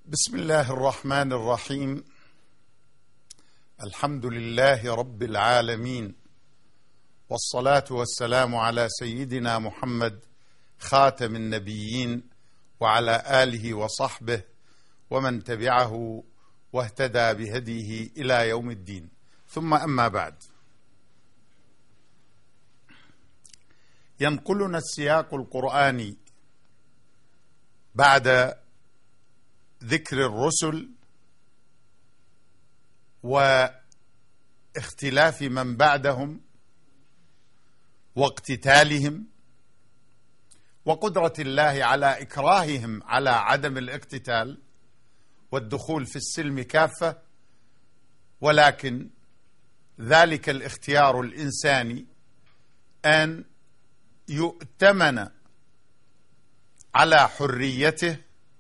بسم الله الرحمن الرحيم. الحمد لله رب العالمين، والصلاة والسلام على سيدنا محمد خاتم النبيين وعلى آله وصحبه ومن تبعه واهتدى بهديه إلى يوم الدين، ثم أما بعد. ينقلنا السياق القرآني بعد ذكر الرسل واختلاف من بعدهم واقتتالهم وقدرة الله على إكراههم على عدم الاقتتال والدخول في السلم كافة، ولكن ذلك الاختيار الإنساني أن يؤتمن على حريته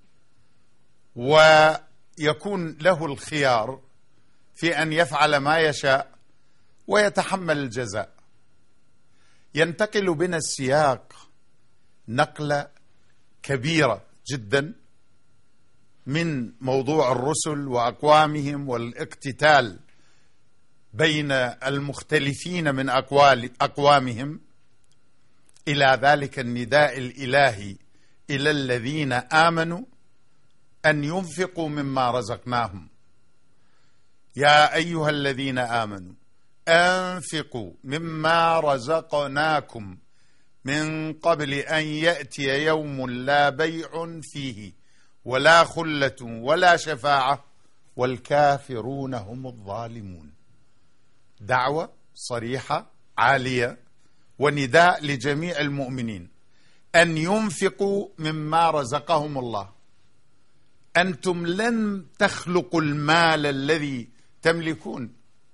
ويكون له الخيار في أن يفعل ما يشاء ويتحمل الجزاء. ينتقل بنا السياق نقلة كبيرة جدا من موضوع الرسل وأقوامهم والاقتتال بين المختلفين من أقوامهم إلى ذلك النداء الإلهي إلى الذين آمنوا أن ينفقوا مما رزقناهم. يا أيها الذين آمنوا أنفقوا مما رزقناكم من قبل أن يأتي يوم لا بيع فيه ولا خلة ولا شفاعة والكافرون هم الظالمون. دعوة صريحة عالية ونداء لجميع المؤمنين أن ينفقوا مما رزقهم الله. أنتم لن تخلقوا المال الذي تملكون،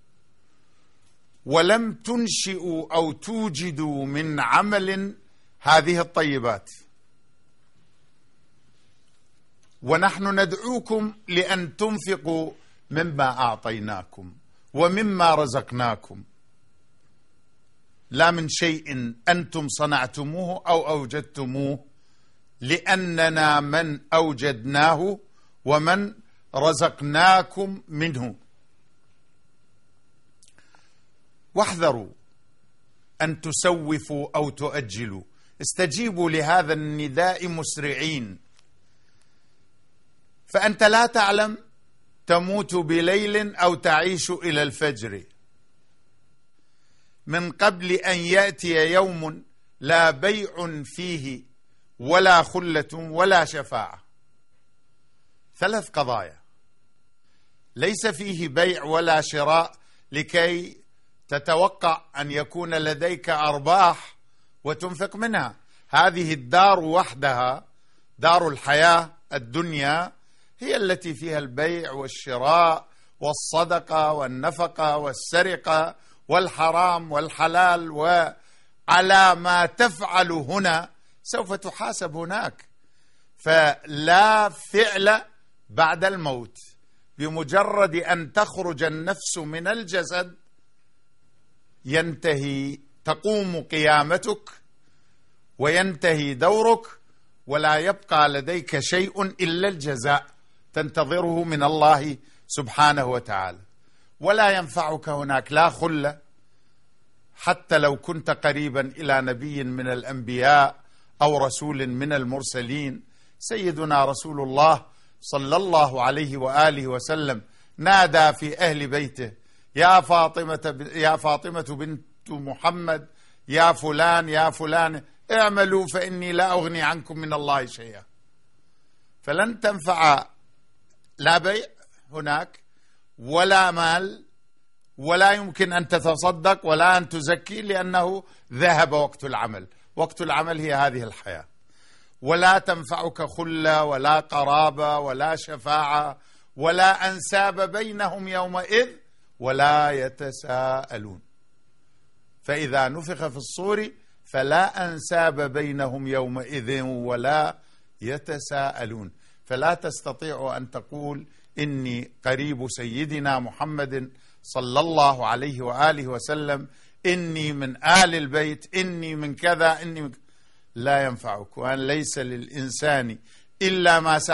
ولم تنشئوا أو توجدوا من عمل هذه الطيبات، ونحن ندعوكم لأن تنفقوا مما أعطيناكم ومما رزقناكم، لا من شيء أنتم صنعتموه أو أوجدتموه، لأننا من أوجدناه ومن رزقناكم منه. واحذروا أن تسوفوا أو تؤجلوا، استجيبوا لهذا النداء مسرعين، فأنت لا تعلم تموت بليل أو تعيش إلى الفجر، من قبل أن يأتي يوم لا بيع فيه ولا خلة ولا شفاعة. ثلاث قضايا ليس فيه بيع ولا شراء لكي تتوقع أن يكون لديك أرباح وتنفق منها. هذه الدار وحدها، دار الحياة الدنيا، هي التي فيها البيع والشراء والصدقة والنفقة والسرقة والحرام والحلال، وعلى ما تفعل هنا سوف تحاسب هناك. فلا فعل بعد الموت، بمجرد أن تخرج النفس من الجسد ينتهي، تقوم قيامتك وينتهي دورك، ولا يبقى لديك شيء إلا الجزاء تنتظره من الله سبحانه وتعالى. ولا ينفعك هناك لا خلة، حتى لو كنت قريبا إلى نبي من الأنبياء أو رسول من المرسلين. سيدنا رسول الله صلى الله عليه وآله وسلم نادى في أهل بيته: يا فاطمة بنت محمد، يا فلان يا فلان، اعملوا فإني لا أغني عنكم من الله شيئا. فلن تنفع لا بيع هناك ولا مال، ولا يمكن أن تتصدق ولا أن تزكي، لأنه ذهب وقت العمل. وقت العمل هي هذه الحياة. ولا تنفعك خلة ولا قرابة ولا شفاعة ولا أنساب بينهم يومئذ ولا يتساءلون. فإذا نفخ في الصور فلا أنساب بينهم يومئذ ولا يتساءلون. فلا تستطيع أن تقول إني قريب سيدنا محمد صلى الله عليه وآله وسلم، إني من آل البيت، إني من كذا، إني من كذا. لا ينفعك، وأن ليس للإنسان إلا ما سعى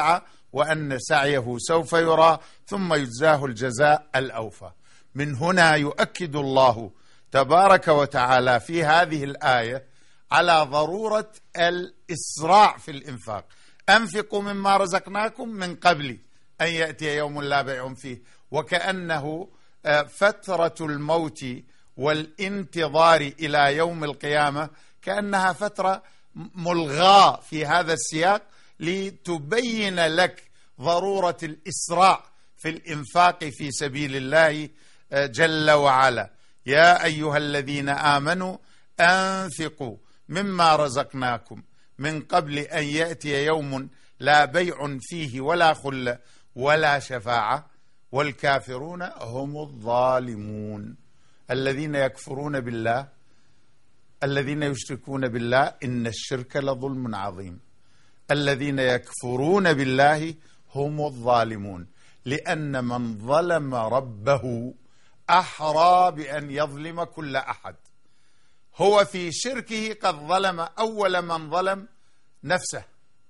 وأن سعيه سوف يرى ثم يجزاه الجزاء الأوفى. من هنا يؤكد الله تبارك وتعالى في هذه الآية على ضرورة الإسراع في الإنفاق. أنفقوا مما رزقناكم من قبل أن يأتي يوم لا بيع فيه، وكأنه فترة الموت والانتظار إلى يوم القيامة كأنها فترة ملغاة في هذا السياق، لتبين لك ضرورة الإسراع في الإنفاق في سبيل الله جل وعلا. يا أيها الذين آمنوا أنفقوا مما رزقناكم من قبل أن يأتي يوم لا بيع فيه ولا خلة ولا شفاعة والكافرون هم الظالمون. الذين يكفرون بالله، الذين يشركون بالله، إن الشرك لظلم عظيم. الذين يكفرون بالله هم الظالمون، لأن من ظلم ربه أحرى بأن يظلم كل أحد. هو في شركه قد ظلم أول من ظلم نفسه.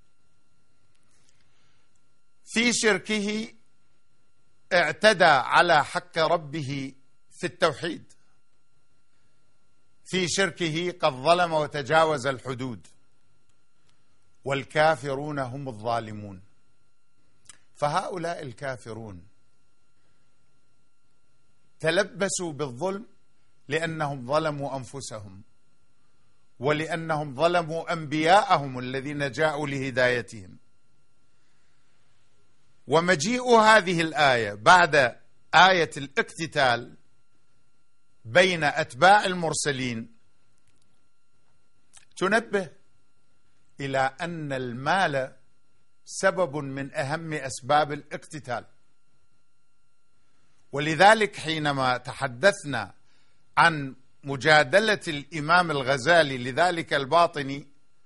في شركه اعتدى على حق ربه في التوحيد. في شركه قد ظلم وتجاوز الحدود. والكافرون هم الظالمون. فهؤلاء الكافرون تلبسوا بالظلم لأنهم ظلموا أنفسهم، ولأنهم ظلموا أنبياءهم الذين جاءوا لهدايتهم. ومجيء هذه الآية بعد آية الاقتتال بين أتباع المرسلين تنبه إلى أن المال سبب من أهم أسباب الاقتتال. ولذلك حينما تحدثنا عن مجادلة الإمام الغزالي لذلك الباطني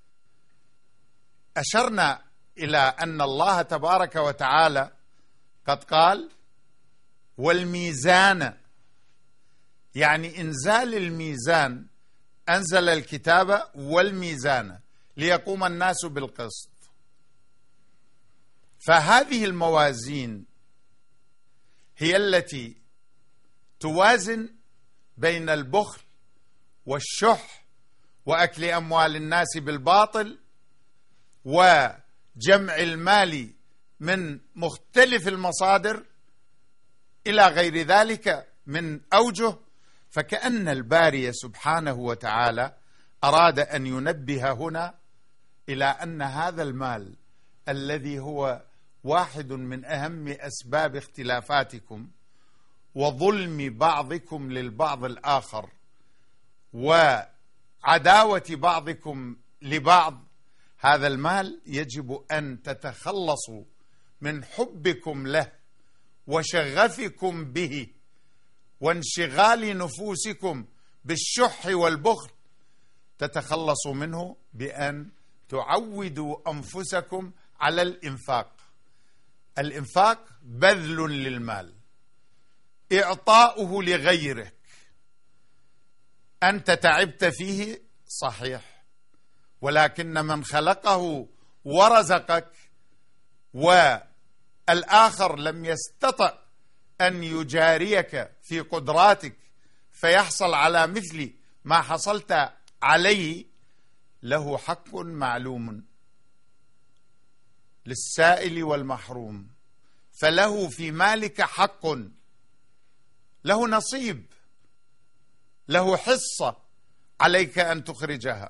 أشرنا إلى أن الله تبارك وتعالى قد قال والميزان، يعني إنزال الميزان، أنزل الكتاب والميزان ليقوم الناس بالقسط. فهذه الموازين هي التي توازن بين البخل والشح وأكل أموال الناس بالباطل وجمع المال من مختلف المصادر إلى غير ذلك من أوجه. فكأن الباري سبحانه وتعالى أراد أن ينبه هنا إلى أن هذا المال الذي هو واحد من أهم أسباب اختلافاتكم وظلم بعضكم للبعض الآخر وعداوة بعضكم لبعض، هذا المال يجب أن تتخلصوا من حبكم له وشغفكم به وانشغال نفوسكم بالشح والبخل، تتخلصوا منه بأن تعودوا أنفسكم على الإنفاق. الإنفاق بذل للمال، إعطاؤه لغيرك. أنت تعبت فيه صحيح، ولكن من خلقه ورزقك والآخر لم يستطع أن يجاريك في قدراتك فيحصل على مثل ما حصلت عليه، له حق معلوم للسائل والمحروم، فله في مالك حق، له نصيب، له حصة عليك أن تخرجها.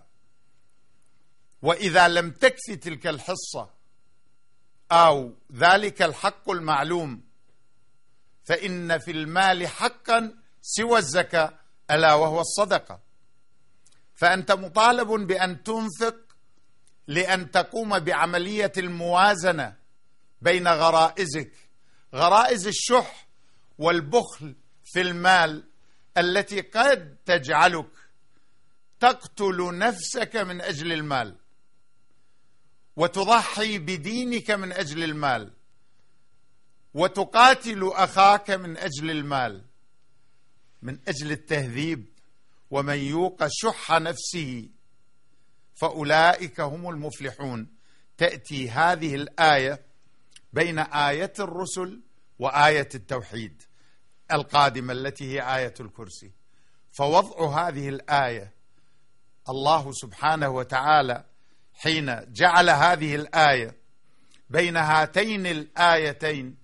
وإذا لم تكفي تلك الحصة أو ذلك الحق المعلوم فإن في المال حقا سوى الزكاة ألا وهو الصدقة. فأنت مطالب بأن تنفق لأن تقوم بعملية الموازنة بين غرائزك، غرائز الشح والبخل في المال التي قد تجعلك تقتل نفسك من أجل المال وتضحي بدينك من أجل المال وتقاتل أخاك من أجل المال، من أجل التهذيب. ومن يوق شح نفسه فأولئك هم المفلحون. تأتي هذه الآية بين آية الرسل وآية التوحيد القادمة التي هي آية الكرسي. فوضع هذه الآية، الله سبحانه وتعالى حين جعل هذه الآية بين هاتين الآيتين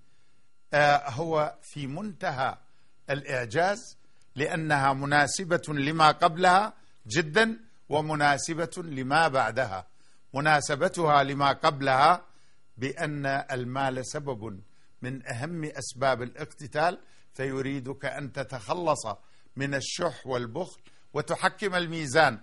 هو في منتهى الإعجاز، لأنها مناسبة لما قبلها جدا ومناسبة لما بعدها. مناسبتها لما قبلها بأن المال سبب من أهم أسباب الاقتتال، فيريدك أن تتخلص من الشح والبخل وتحكم الميزان،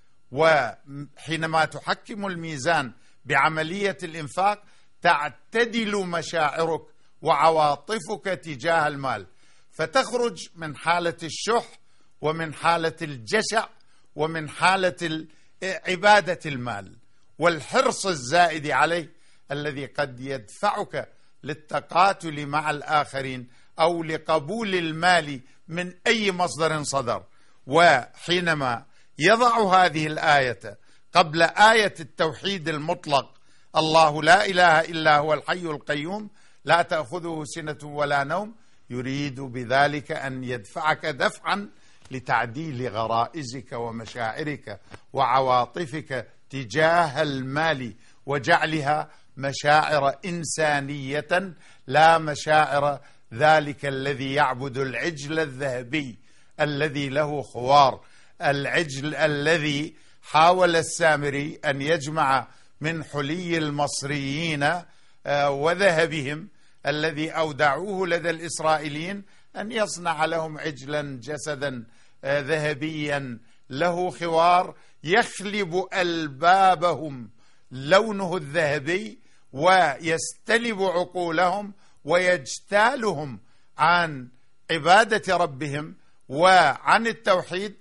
وحينما تحكم الميزان بعملية الإنفاق تعتدل مشاعرك وعواطفك تجاه المال، فتخرج من حالة الشح ومن حالة الجشع ومن حالة عبادة المال والحرص الزائد عليه الذي قد يدفعك للتقاتل مع الآخرين أو لقبول المال من أي مصدر صدر. وحينما يضع هذه الآية قبل آية التوحيد المطلق، الله لا إله إلا هو الحي القيوم لا تأخذه سنة ولا نوم، يريد بذلك أن يدفعك دفعا لتعديل غرائزك ومشاعرك وعواطفك تجاه المال، وجعلها مشاعر إنسانية لا مشاعر ذلك الذي يعبد العجل الذهبي الذي له خوار، العجل الذي حاول السامري أن يجمع من حلي المصريين وذهبهم الذي أودعوه لدى الإسرائيليين أن يصنع لهم عجلا جسدا ذهبيا له خوار يخلب ألبابهم لونه الذهبي ويستلب عقولهم ويجتالهم عن عبادة ربهم وعن التوحيد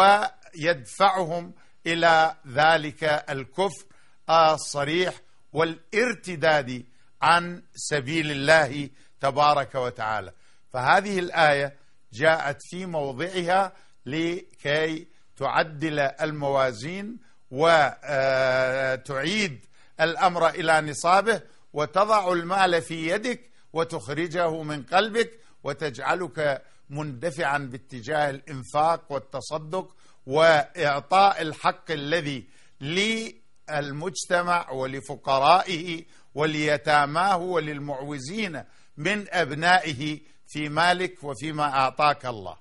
ويدفعهم إلى ذلك الكفر الصريح والارتداد عن سبيل الله تبارك وتعالى. فهذه الآية جاءت في موضعها لكي تعدل الموازين وتعيد الأمر إلى نصابه وتضع المال في يدك وتخرجه من قلبك وتجعلك مندفعا باتجاه الإنفاق والتصدق وإعطاء الحق الذي للمجتمع ولفقرائه وليتاماه وللمعوزين من أبنائه في مالك وفيما أعطاك الله.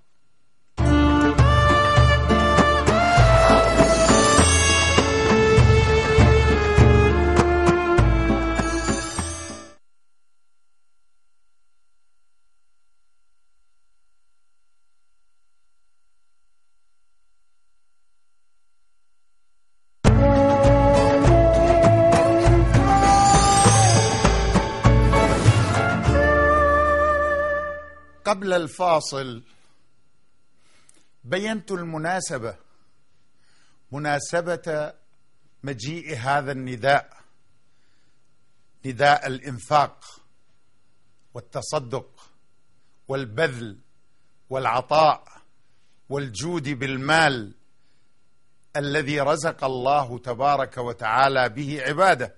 قبل الفاصل بينت مناسبة مجيء هذا النداء، نداء الإنفاق والتصدق والبذل والعطاء والجود بالمال الذي رزق الله تبارك وتعالى به عباده،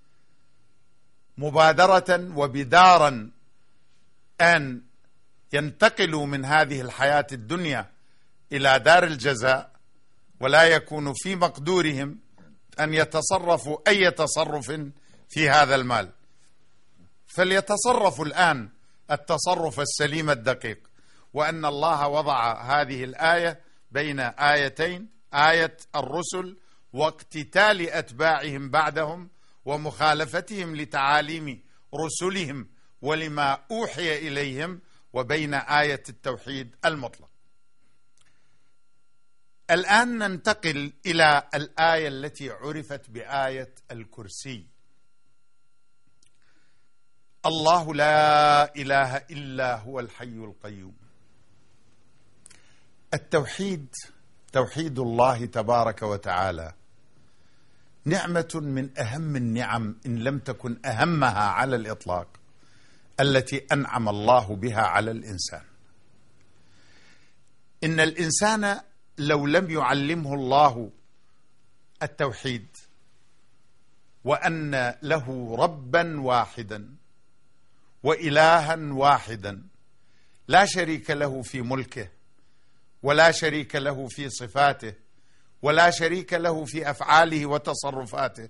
مبادرة وبدارا أن ينتقلوا من هذه الحياة الدنيا إلى دار الجزاء، ولا يكون في مقدورهم أن يتصرفوا أي تصرف في هذا المال، فليتصرفوا الآن التصرف السليم الدقيق. وأن الله وضع هذه الآية بين آيتين، آية الرسل واقتتال أتباعهم بعدهم ومخالفتهم لتعاليم رسلهم ولما أوحي إليهم، وبين آية التوحيد المطلق. الآن ننتقل إلى الآية التي عرفت بآية الكرسي. الله لا إله إلا هو الحي القيوم. التوحيد، توحيد الله تبارك وتعالى، نعمة من أهم النعم إن لم تكن أهمها على الإطلاق التي أنعم الله بها على الإنسان. إن الإنسان لو لم يعلمه الله التوحيد وأن له ربا واحدا وإلها واحدا لا شريك له في ملكه، ولا شريك له في صفاته، ولا شريك له في أفعاله وتصرفاته.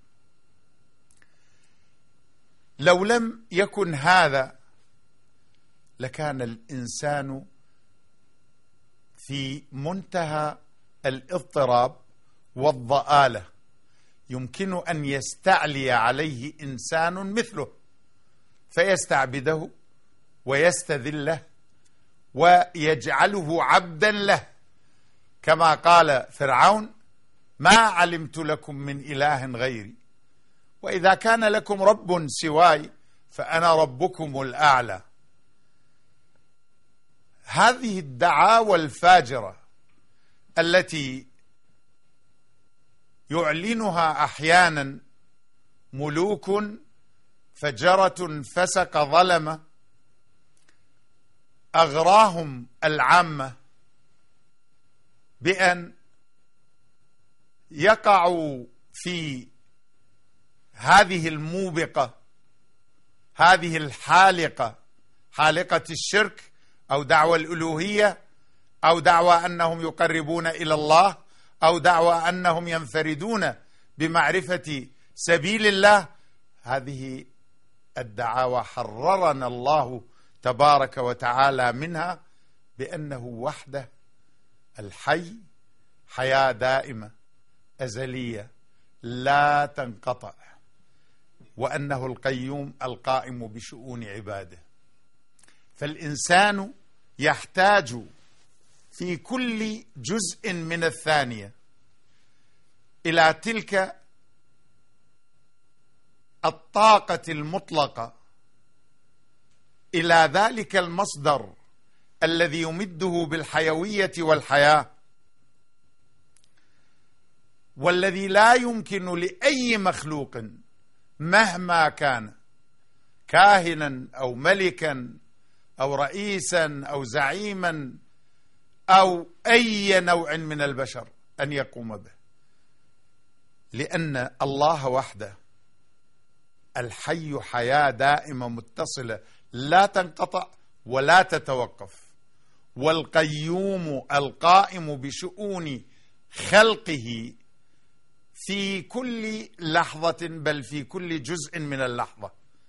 لو لم يكن هذا لكان الإنسان في منتهى الاضطراب والضآلة، يمكن أن يستعلي عليه إنسان مثله فيستعبده ويستذله ويجعله عبدا له، كما قال فرعون: ما علمت لكم من إله غيري، وإذا كان لكم رب سواي فأنا ربكم الأعلى. هذه الدعاوى الفاجرة التي يعلنها أحيانا ملوك فجرة فسق ظلمة أغراهم العامة بأن يقعوا في هذه الموبقة، هذه الحالقة، حالقة الشرك، أو دعوى الألوهية، أو دعوى أنهم يقربون إلى الله، أو دعوى أنهم ينفردون بمعرفة سبيل الله. هذه الدعاوى حررنا الله تبارك وتعالى منها بأنه وحده الحي، حياة دائمة أزلية لا تنقطع، وأنه القيوم القائم بشؤون عباده. فالإنسان يحتاج في كل جزء من الثانية إلى تلك الطاقة المطلقة، إلى ذلك المصدر الذي يمده بالحيوية والحياة، والذي لا يمكن لأي مخلوق مهما كان كاهنا أو ملكا أو رئيسا أو زعيما أو أي نوع من البشر أن يقوم به، لأن الله وحده الحي حياة دائمة متصلة لا تنقطع ولا تتوقف، والقيوم القائم بشؤون خلقه في كل لحظة، بل في كل جزء من اللحظة،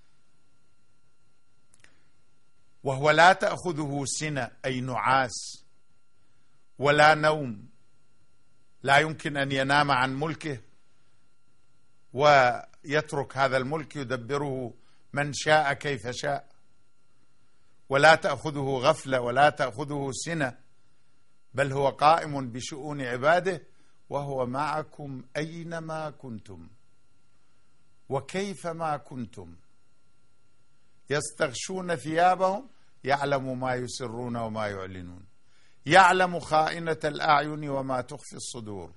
وهو لا تأخذه سنة أي نعاس ولا نوم، لا يمكن أن ينام عن ملكه ويترك هذا الملك يدبره من شاء كيف شاء، ولا تأخذه غفلة ولا تأخذه سنة، بل هو قائم بشؤون عباده، وهو معكم أينما كنتم وكيفما كنتم، يستغشون ثيابهم يعلم ما يسرون وما يعلنون، يعلم خائنة الأعين وما تخفي الصدور.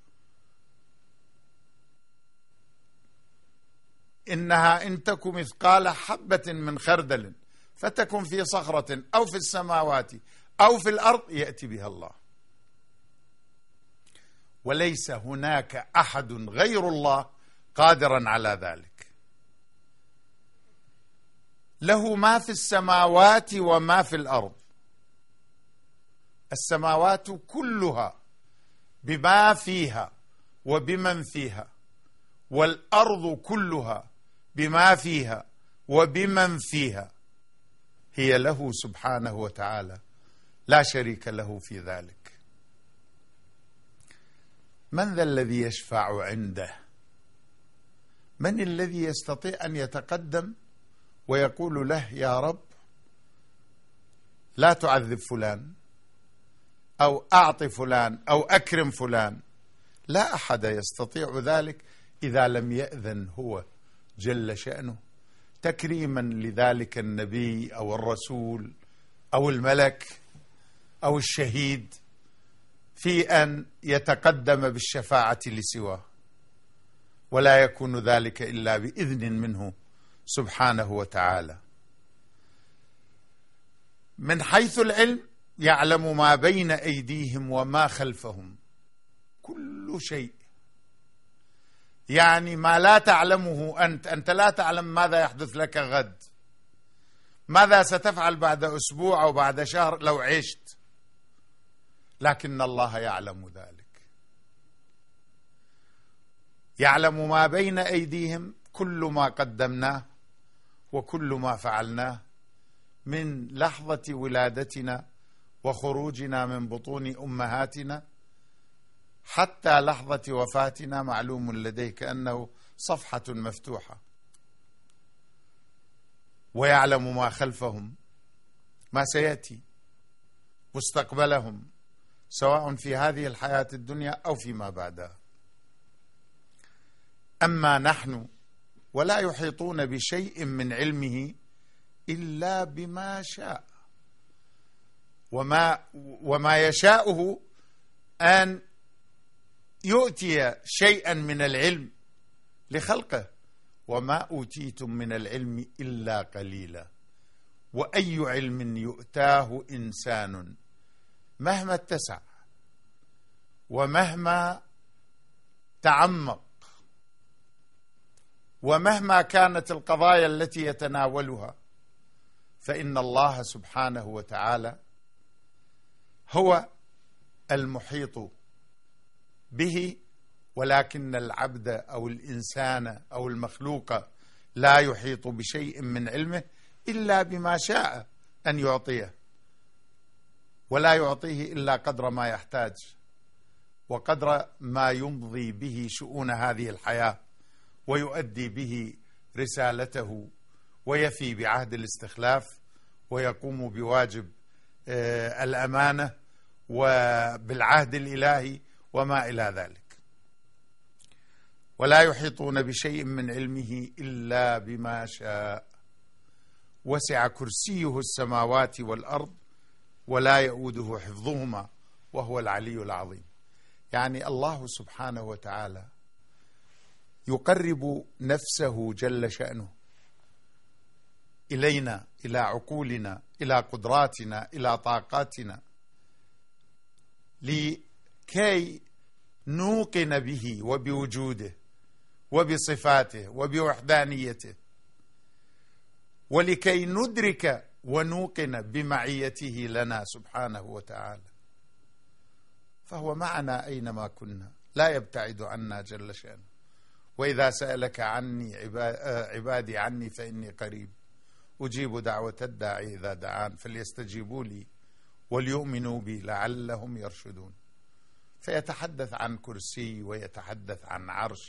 إنها إن تك مثقال حبة من خردل فتكن في صخرة أو في السماوات أو في الأرض يأتي بها الله، وليس هناك أحد غير الله قادرا على ذلك. له ما في السماوات وما في الأرض، السماوات كلها بما فيها وبمن فيها، والأرض كلها بما فيها وبمن فيها، هي له سبحانه وتعالى لا شريك له في ذلك. من ذا الذي يشفع عنده؟ من الذي يستطيع أن يتقدم ويقول له: يا رب لا تعذب فلان، أو أعط فلان، أو أكرم فلان؟ لا أحد يستطيع ذلك إذا لم يأذن هو جل شأنه، تكريما لذلك النبي أو الرسول أو الملك أو الشهيد في أن يتقدم بالشفاعة لسواه، ولا يكون ذلك إلا بإذن منه سبحانه وتعالى. من حيث العلم يعلم ما بين أيديهم وما خلفهم، كل شيء، يعني ما لا تعلمه أنت لا تعلم ماذا يحدث لك غد، ماذا ستفعل بعد أسبوع أو بعد شهر لو عشت؟ لكن الله يعلم ذلك، يعلم ما بين أيديهم، كل ما قدمناه وكل ما فعلناه من لحظة ولادتنا وخروجنا من بطون أمهاتنا حتى لحظة وفاتنا معلوم لديه كأنه صفحة مفتوحة. ويعلم ما خلفهم، ما سيأتي، مستقبلهم، سواء في هذه الحياة الدنيا أو فيما بعدها. أما نحن ولا يحيطون بشيء من علمه إلا بما شاء، وما يشاءه أن يؤتي شيئا من العلم لخلقه. وما أوتيتم من العلم إلا قليلا. وأي علم يؤتاه إنسان مهما اتسع ومهما تعمق ومهما كانت القضايا التي يتناولها، فإن الله سبحانه وتعالى هو المحيط به، ولكن العبد أو الإنسان أو المخلوق لا يحيط بشيء من علمه إلا بما شاء أن يعطيه، ولا يعطيه إلا قدر ما يحتاج وقدر ما يمضي به شؤون هذه الحياة ويؤدي به رسالته ويفي بعهد الاستخلاف ويقوم بواجب الأمانة وبالعهد الإلهي وما إلى ذلك. ولا يحيطون بشيء من علمه إلا بما شاء، وسع كرسيه السماوات والأرض ولا يؤوده حفظهما وهو العلي العظيم. يعني الله سبحانه وتعالى يقرب نفسه جل شأنه إلينا، إلى عقولنا، إلى قدراتنا، إلى طاقاتنا، لكي نوقن به وبوجوده وبصفاته وبوحدانيته، ولكي ندرك ونوقن بمعيته لنا سبحانه وتعالى. فهو معنا أينما كنا، لا يبتعد عنا جل شأنه. وإذا سألك عني عبادي عني فإني قريب أجيب دعوة الداعي إذا دعان فليستجيبوا لي وليؤمنوا بي لعلهم يرشدون. فيتحدث عن كرسي ويتحدث عن عرش،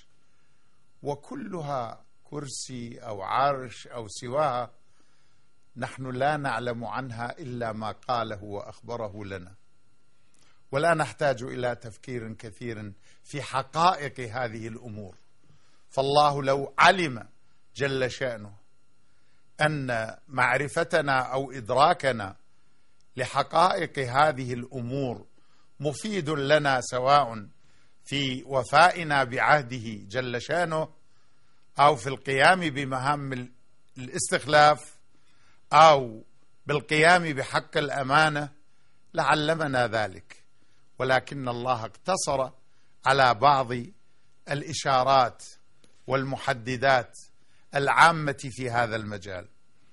وكلها كرسي أو عرش أو سواها نحن لا نعلم عنها إلا ما قاله وأخبره لنا، ولا نحتاج إلى تفكير كثير في حقائق هذه الأمور. فالله لو علم جل شأنه أن معرفتنا أو إدراكنا لحقائق هذه الأمور مفيد لنا، سواء في وفائنا بعهده جل شأنه أو في القيام بمهام الاستخلاف أو بالقيام بحق الأمانة، لعلمنا ذلك. ولكن الله اقتصر على بعض الإشارات والمحددات العامة في هذا المجال.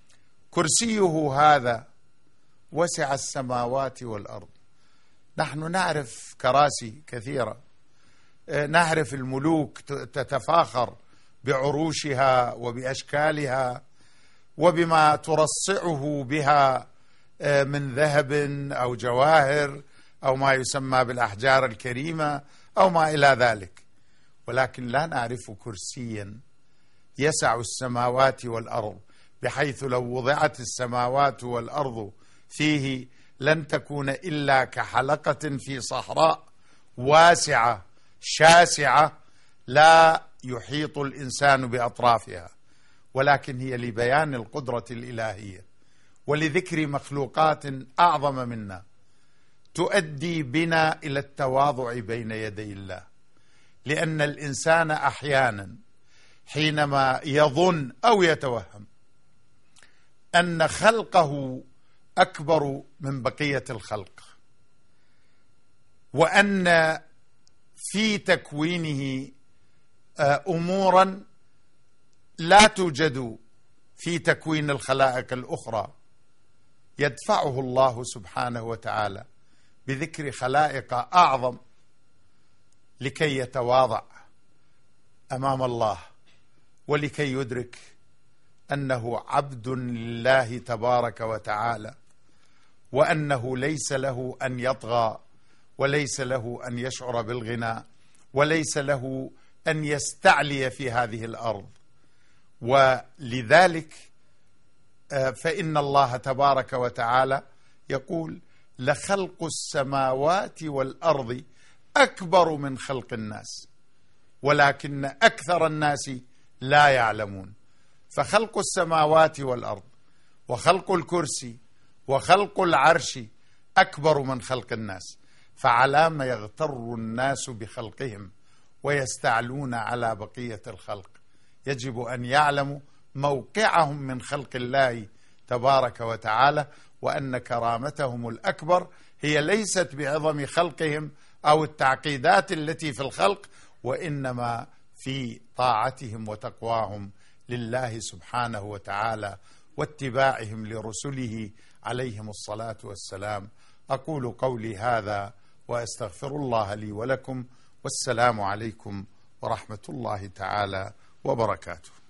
كرسيه هذا وسع السماوات والأرض. نحن نعرف كراسي كثيرة، نعرف الملوك تتفاخر بعروشها وبأشكالها وبما ترصعه بها من ذهب أو جواهر أو ما يسمى بالأحجار الكريمة أو ما إلى ذلك، ولكن لا نعرف كرسيا يسع السماوات والأرض بحيث لو وضعت السماوات والأرض فيه لن تكون إلا كحلقة في صحراء واسعة شاسعة لا يحيط الإنسان بأطرافها، ولكن هي لبيان القدرة الإلهية ولذكر مخلوقات أعظم منا تؤدي بنا إلى التواضع بين يدي الله. لأن الإنسان أحيانا حينما يظن أو يتوهم أن خلقه أكبر من بقية الخلق، وأن في تكوينه أمورا لا توجد في تكوين الخلائق الأخرى يدفعه الله سبحانه وتعالى بذكر خلائق أعظم لكي يتواضع أمام الله، ولكي يدرك أنه عبد لله تبارك وتعالى، وأنه ليس له أن يطغى، وليس له أن يشعر بالغنى، وليس له أن يستعلي في هذه الأرض. ولذلك فإن الله تبارك وتعالى يقول: لخلق السماوات والأرض أكبر من خلق الناس ولكن أكثر الناس لا يعلمون. فخلق السماوات والأرض وخلق الكرسي وخلق العرش أكبر من خلق الناس، فعلام يغتر الناس بخلقهم ويستعلون على بقية الخلق؟ يجب أن يعلموا موقعهم من خلق الله تبارك وتعالى، وأن كرامتهم الأكبر هي ليست بعظم خلقهم أو التعقيدات التي في الخلق، وإنما في طاعتهم وتقواهم لله سبحانه وتعالى واتباعهم لرسله عليهم الصلاة والسلام. أقول قولي هذا وأستغفر الله لي ولكم، والسلام عليكم ورحمة الله تعالى وبركاته.